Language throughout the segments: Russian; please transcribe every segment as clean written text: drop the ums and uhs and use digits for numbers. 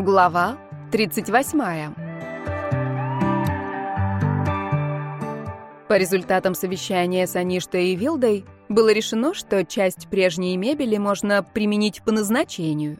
Глава 38. По результатам совещания с Аништой и Вилдой было решено, что часть прежней мебели можно применить по назначению.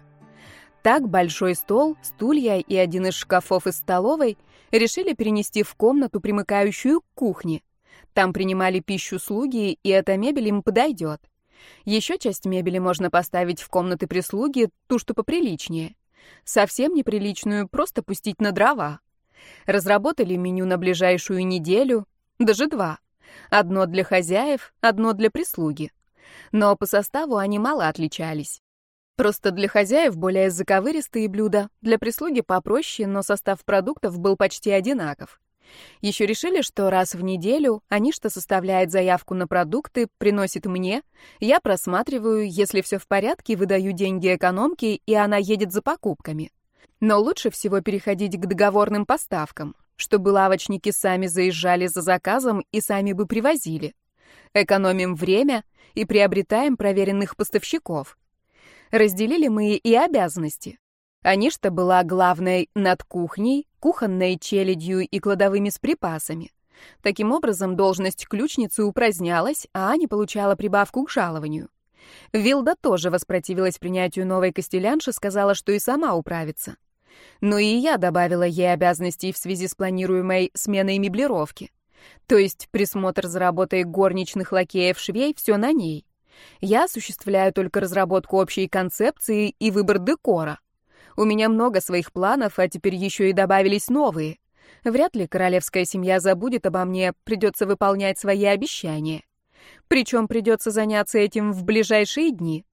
Так большой стол, стулья и один из шкафов из столовой решили перенести в комнату, примыкающую к кухне. Там принимали пищу слуги, и эта мебель им подойдет. Еще часть мебели можно поставить в комнаты прислуги, ту, что поприличнее. Совсем неприличную просто пустить на дрова. Разработали меню на ближайшую неделю, даже 2. Одно для хозяев, одно для прислуги. Но по составу они мало отличались. Просто для хозяев более заковыристые блюда, для прислуги попроще, но состав продуктов был почти одинаков. Еще решили, что раз в неделю Аништа составляет заявку на продукты, приносит мне, я просматриваю, если все в порядке, выдаю деньги экономке, и она едет за покупками. Но лучше всего переходить к договорным поставкам, чтобы лавочники сами заезжали за заказом и сами бы привозили. Экономим время и приобретаем проверенных поставщиков. Разделили мы и обязанности. Аништа была главной над кухней, кухонной челядью и кладовыми с припасами. Таким образом, должность ключницы упразднялась, а Аня получала прибавку к жалованию. Вилда тоже воспротивилась принятию новой костелянши, сказала, что и сама управится. Но и я добавила ей обязанностей в связи с планируемой сменой меблировки. То есть присмотр за работой горничных, лакеев, швей — все на ней. Я осуществляю только разработку общей концепции и выбор декора. У меня много своих планов, а теперь еще и добавились новые. Вряд ли королевская семья забудет обо мне, придется выполнять свои обещания. Причем придется заняться этим в ближайшие дни.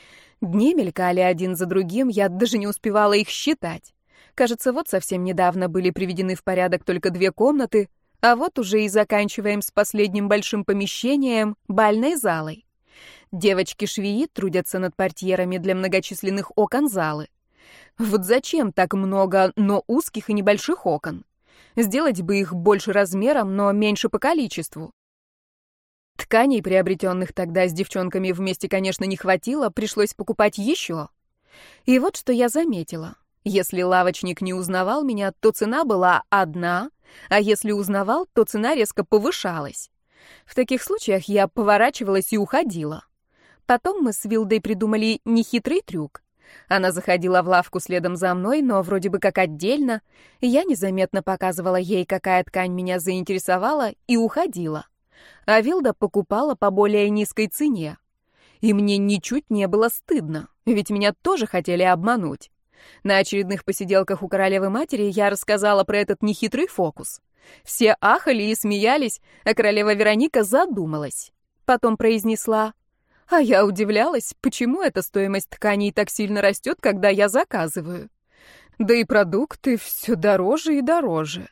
Дни мелькали один за другим, я даже не успевала их считать. Кажется, вот совсем недавно были приведены в порядок только 2 комнаты, а вот уже и заканчиваем с последним большим помещением — бальной залой. Девочки-швеи трудятся над портьерами для многочисленных окон залы. Вот зачем так много, но узких и небольших окон? Сделать бы их больше размером, но меньше по количеству. Тканей, приобретенных тогда с девчонками вместе, конечно, не хватило, пришлось покупать еще. И вот что я заметила. Если лавочник не узнавал меня, то цена была одна, а если узнавал, то цена резко повышалась. В таких случаях я поворачивалась и уходила. Потом мы с Вилдой придумали нехитрый трюк. Она заходила в лавку следом за мной, но вроде бы как отдельно. Я незаметно показывала ей, какая ткань меня заинтересовала, и уходила. А Вилда покупала по более низкой цене. И мне ничуть не было стыдно, ведь меня тоже хотели обмануть. На очередных посиделках у королевы-матери я рассказала про этот нехитрый фокус. Все ахали и смеялись, а королева Вероника задумалась. Потом произнесла: «А я удивлялась, почему эта стоимость тканей так сильно растет, когда я заказываю. Да и продукты все дороже и дороже».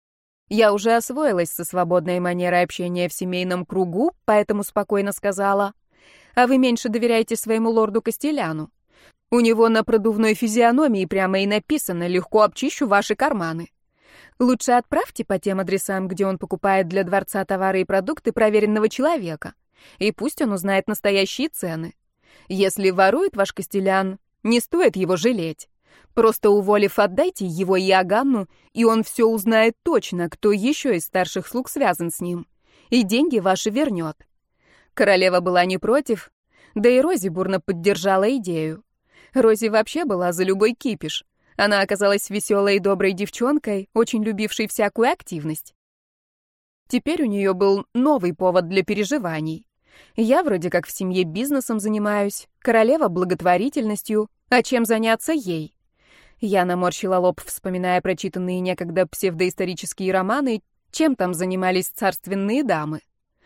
Я уже освоилась со свободной манерой общения в семейном кругу, поэтому спокойно сказала: «А вы меньше доверяйте своему лорду Костеляну. У него на продувной физиономии прямо и написано: легко обчищу ваши карманы. Лучше отправьте по тем адресам, где он покупает для дворца товары и продукты, проверенного человека. И пусть он узнает настоящие цены. Если ворует ваш Костелян, не стоит его жалеть. Просто уволив, отдайте его Иоганну, и он все узнает точно, кто еще из старших слуг связан с ним. И деньги ваши вернет». Королева была не против, да и Рози бурно поддержала идею. Рози вообще была за любой кипиш. Она оказалась веселой и доброй девчонкой, очень любившей всякую активность. Теперь у нее был новый повод для переживаний. Я вроде как в семье бизнесом занимаюсь, королева благотворительностью, а чем заняться ей? Я наморщила лоб, вспоминая прочитанные некогда псевдоисторические романы, чем там занимались царственные дамы.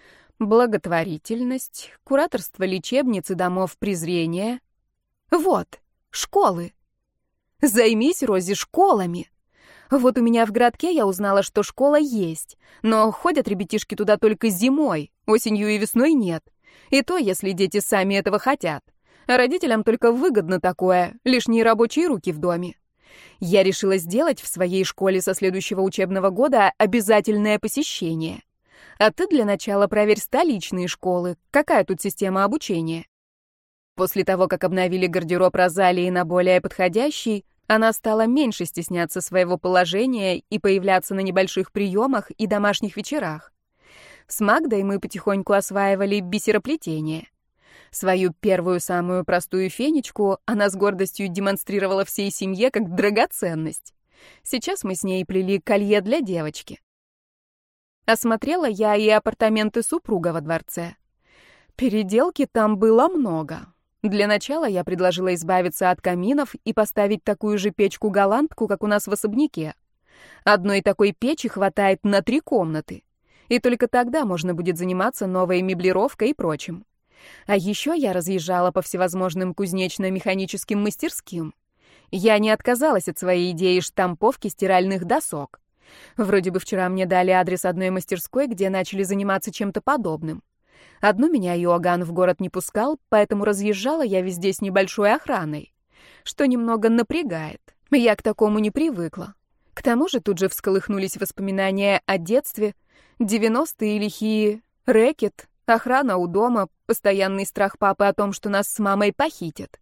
Благотворительность, кураторство лечебниц и домов презрения. Вот, школы. Займись, Рози, школами. Вот у меня в городке я узнала, что школа есть, но ходят ребятишки туда только зимой, осенью и весной нет. И то, если дети сами этого хотят. А родителям только выгодно такое, лишние рабочие руки в доме. Я решила сделать в своей школе со следующего учебного года обязательное посещение. А ты для начала проверь столичные школы. Какая тут система обучения? После того, как обновили гардероб Розалии на более подходящий, Она стала меньше стесняться своего положения и появляться на небольших приемах и домашних вечерах. С Магдой мы потихоньку осваивали бисероплетение. Свою первую самую простую фенечку она с гордостью демонстрировала всей семье как драгоценность. Сейчас мы с ней плели колье для девочки. Осмотрела я и апартаменты супруга во дворце. Переделки там было много. Для начала я предложила избавиться от каминов и поставить такую же печку-голландку, как у нас в особняке. Одной такой печи хватает на 3 комнаты. И только тогда можно будет заниматься новой меблировкой и прочим. А еще я разъезжала по всевозможным кузнечно-механическим мастерским. Я не отказалась от своей идеи штамповки стиральных досок. Вроде бы вчера мне дали адрес одной мастерской, где начали заниматься чем-то подобным. Одну меня Иоганн в город не пускал, поэтому разъезжала я везде с небольшой охраной, что немного напрягает. Я к такому не привыкла. К тому же тут же всколыхнулись воспоминания о детстве, 90-е лихие, рэкет, охрана у дома, постоянный страх папы о том, что нас с мамой похитят.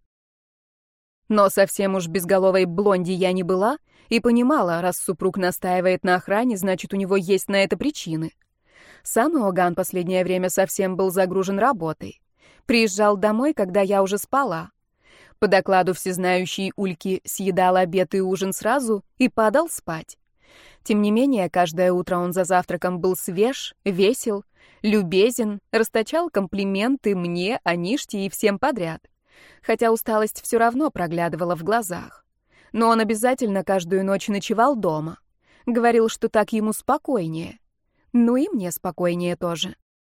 Но совсем уж безголовой блонди я не была и понимала, раз супруг настаивает на охране, значит, у него есть на это причины. Сам Иоганн последнее время совсем был загружен работой. Приезжал домой, когда я уже спала. По докладу всезнающей Ульки съедал обед и ужин сразу и падал спать. Тем не менее, каждое утро он за завтраком был свеж, весел, любезен, расточал комплименты мне, Аниште и всем подряд. Хотя усталость все равно проглядывала в глазах. Но он обязательно каждую ночь ночевал дома. Говорил, что так ему спокойнее. Ну и мне спокойнее тоже.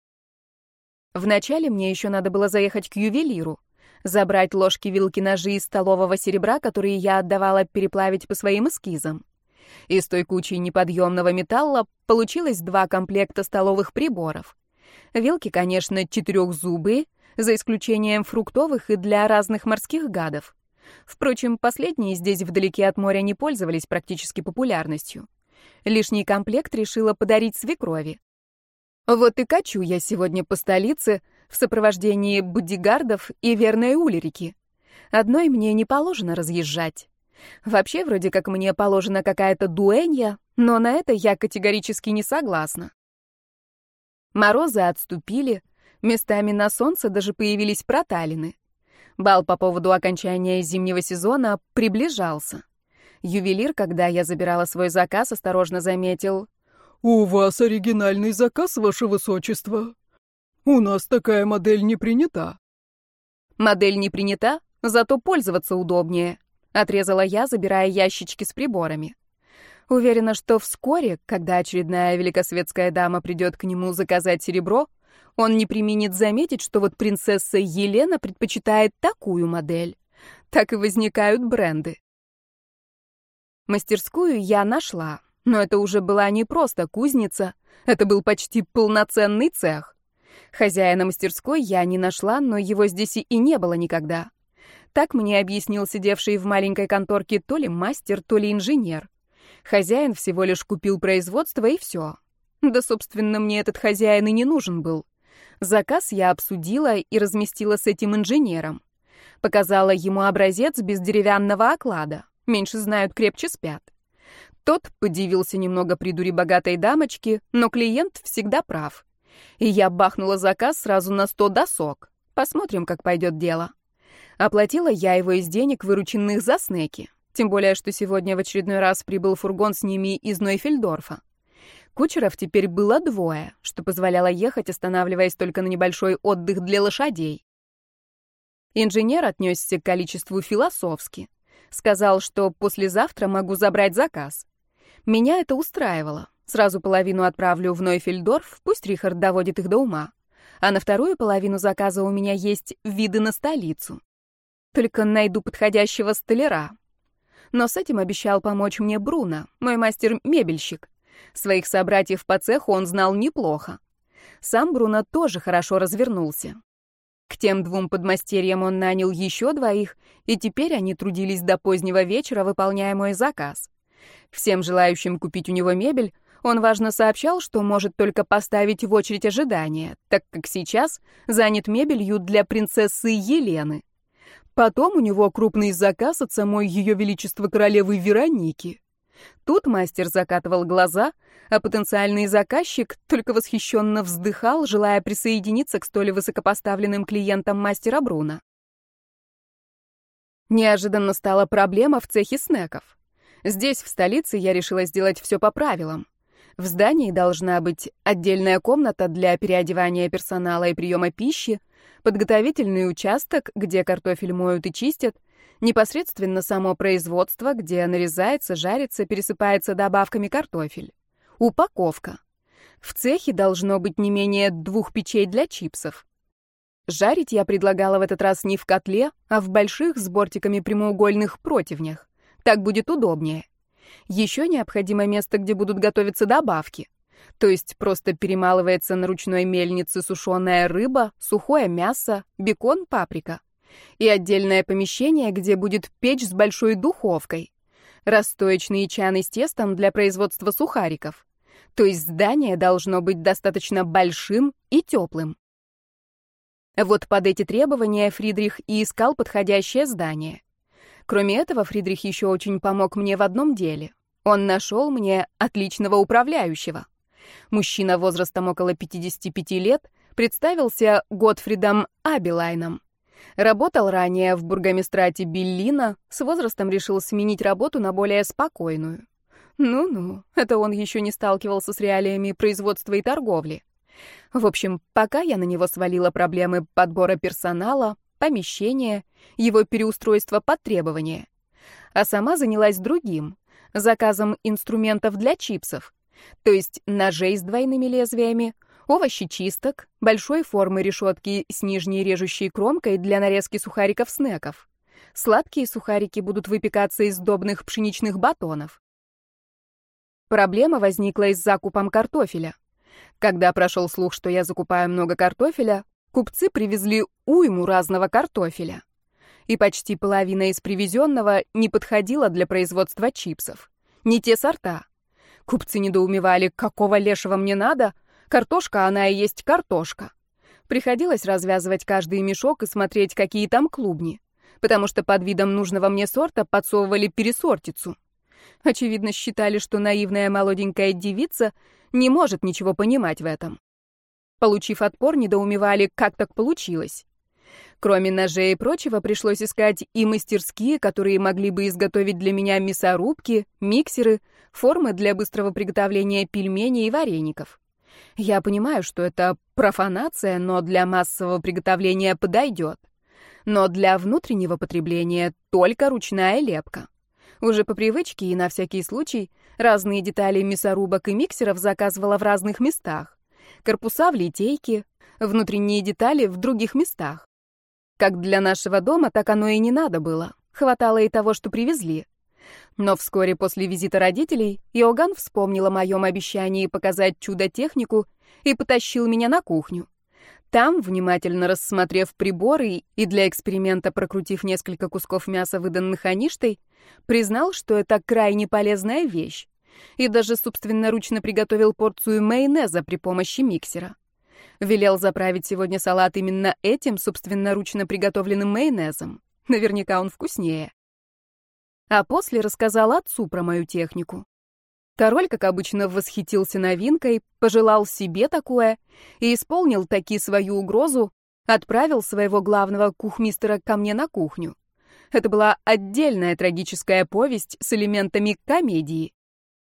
Вначале мне еще надо было заехать к ювелиру, забрать ложки, вилки, ножи из столового серебра, которые я отдавала переплавить по своим эскизам. Из той кучи неподъемного металла получилось 2 комплекта столовых приборов. Вилки, конечно, 4-зубые, за исключением фруктовых и для разных морских гадов. Впрочем, последние здесь вдалеке от моря не пользовались практически популярностью. Лишний комплект решила подарить свекрови. Вот и качу я сегодня по столице в сопровождении бодигардов и верной Ульрики. Одной мне не положено разъезжать. Вообще, вроде как мне положена какая-то дуэнья, но на это я категорически не согласна. Морозы отступили, местами на солнце даже появились проталины. Бал по поводу окончания зимнего сезона приближался. Ювелир, когда я забирала свой заказ, осторожно заметил: «У вас оригинальный заказ, ваше высочество. У нас такая модель не принята». «Модель не принята, зато пользоваться удобнее», — отрезала я, забирая ящички с приборами. Уверена, что вскоре, когда очередная великосветская дама придет к нему заказать серебро, он не преминет заметить, что вот принцесса Елена предпочитает такую модель. Так и возникают бренды. Мастерскую я нашла, но это уже была не просто кузница, это был почти полноценный цех. Хозяина мастерской я не нашла, но его здесь и не было никогда. Так мне объяснил сидевший в маленькой конторке то ли мастер, то ли инженер. Хозяин всего лишь купил производство и все. Да, собственно, мне этот хозяин и не нужен был. Заказ я обсудила и разместила с этим инженером. Показала ему образец без деревянного оклада. Меньше знают, крепче спят. Тот подивился немного придури богатой дамочки, но клиент всегда прав. И я бахнула заказ сразу на 100 досок. Посмотрим, как пойдет дело. Оплатила я его из денег, вырученных за снеки. Тем более, что сегодня в очередной раз прибыл фургон с ними из Нойфельдорфа. Кучеров теперь было 2, что позволяло ехать, останавливаясь только на небольшой отдых для лошадей. Инженер отнесся к количеству философски. Сказал, что послезавтра могу забрать заказ. Меня это устраивало. Сразу половину отправлю в Нойфельдорф, пусть Рихард доводит их до ума. А на вторую половину заказа у меня есть виды на столицу. Только найду подходящего столяра. Но с этим обещал помочь мне Бруно, мой мастер-мебельщик. Своих собратьев по цеху он знал неплохо. Сам Бруно тоже хорошо развернулся. К тем 2 подмастерьям он нанял еще 2, и теперь они трудились до позднего вечера, выполняя мой заказ. Всем желающим купить у него мебель он важно сообщал, что может только поставить в очередь ожидания, так как сейчас занят мебелью для принцессы Елены. Потом у него крупный заказ от самой Ее Величества королевы Вероники. Тут мастер закатывал глаза, а потенциальный заказчик только восхищенно вздыхал, желая присоединиться к столь высокопоставленным клиентам мастера Бруно. Неожиданно стала проблема в цехе снеков. Здесь, в столице, я решила сделать все по правилам. В здании должна быть отдельная комната для переодевания персонала и приема пищи, подготовительный участок, где картофель моют и чистят, непосредственно само производство, где нарезается, жарится, пересыпается добавками картофель. Упаковка. В цехе должно быть не менее 2 печей для чипсов. Жарить я предлагала в этот раз не в котле, а в больших с бортиками прямоугольных противнях. Так будет удобнее. Еще необходимо место, где будут готовиться добавки. То есть просто перемалывается на ручной мельнице сушеная рыба, сухое мясо, бекон, паприка. И отдельное помещение, где будет печь с большой духовкой. Расстоечные чаны с тестом для производства сухариков. То есть здание должно быть достаточно большим и теплым. Вот под эти требования Фридрих и искал подходящее здание. Кроме этого, Фридрих еще очень помог мне в одном деле. Он нашел мне отличного управляющего. Мужчина возрастом около 55 лет, представился Готфридом Абелайном. Работал ранее в бургомистрате Биллина, с возрастом решил сменить работу на более спокойную. Ну-ну, это он еще не сталкивался с реалиями производства и торговли. В общем, пока я на него свалила проблемы подбора персонала, помещения, его переустройства под требования. А сама занялась другим — заказом инструментов для чипсов, то есть ножей с двойными лезвиями, овощечисток, большой формы решетки с нижней режущей кромкой для нарезки сухариков-снеков. Сладкие сухарики будут выпекаться из сдобных пшеничных батонов. Проблема возникла и с закупом картофеля. Когда прошел слух, что я закупаю много картофеля, купцы привезли уйму разного картофеля. И почти половина из привезенного не подходила для производства чипсов. Не те сорта. Купцы недоумевали, какого лешего мне надо. Картошка, она и есть картошка. Приходилось развязывать каждый мешок и смотреть, какие там клубни. Потому что под видом нужного мне сорта подсовывали пересортицу. Очевидно, считали, что наивная молоденькая девица не может ничего понимать в этом. Получив отпор, недоумевали, как так получилось. Кроме ножей и прочего, пришлось искать и мастерские, которые могли бы изготовить для меня мясорубки, миксеры, формы для быстрого приготовления пельменей и вареников. Я понимаю, что это профанация, но для массового приготовления подойдет. Но для внутреннего потребления только ручная лепка. Уже по привычке и на всякий случай разные детали мясорубок и миксеров заказывала в разных местах. Корпуса в литейке, внутренние детали в других местах. Как для нашего дома, так оно и не надо было. Хватало и того, что привезли. Но вскоре после визита родителей Иоганн вспомнил о моем обещании показать чудо-технику и потащил меня на кухню. Там, внимательно рассмотрев приборы и для эксперимента прокрутив несколько кусков мяса, выданных Аништой, признал, что это крайне полезная вещь. И даже собственноручно приготовил порцию майонеза при помощи миксера. Велел заправить сегодня салат именно этим собственноручно приготовленным майонезом. Наверняка он вкуснее. А после рассказал отцу про мою технику. Король, как обычно, восхитился новинкой, пожелал себе такое и исполнил таки свою угрозу, отправил своего главного кухмистера ко мне на кухню. Это была отдельная трагическая повесть с элементами комедии.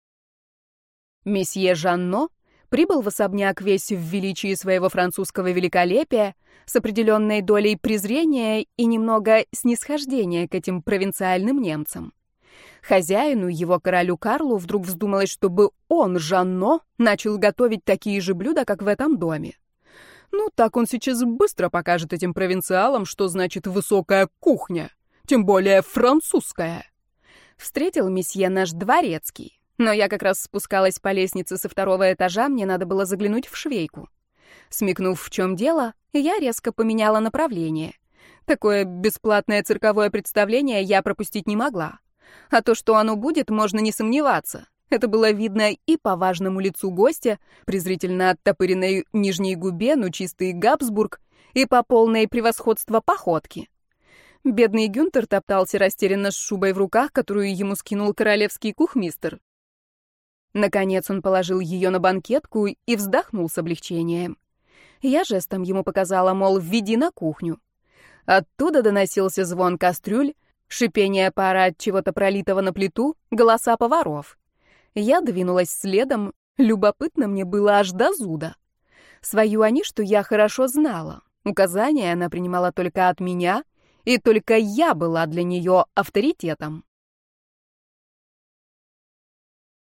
Месье Жанно прибыл в особняк весь в величии своего французского великолепия, с определенной долей презрения и немного снисхождения к этим провинциальным немцам. Хозяину, его королю Карлу, вдруг вздумалось, чтобы он, Жанно, начал готовить такие же блюда, как в этом доме. Ну, так он сейчас быстро покажет этим провинциалам, что значит высокая кухня, тем более французская. Встретил месье наш дворецкий, но я как раз спускалась по лестнице со 2-го этажа, мне надо было заглянуть в швейку. Смекнув, в чем дело, я резко поменяла направление. Такое бесплатное цирковое представление я пропустить не могла. А то, что оно будет, можно не сомневаться. Это было видно и по важному лицу гостя, презрительно оттопыренной нижней губе, ну чистый Габсбург, и по полной превосходство походки. Бедный Гюнтер топтался растерянно с шубой в руках, которую ему скинул королевский кухмистер. Наконец он положил ее на банкетку и вздохнул с облегчением. Я жестом ему показала, мол, введи на кухню. Оттуда доносился звон кастрюль, шипение пара от чего-то пролитого на плиту, голоса поваров. Я двинулась следом, любопытно мне было аж до зуда. Свою Аништу я хорошо знала. Указания она принимала только от меня, и только я была для нее авторитетом.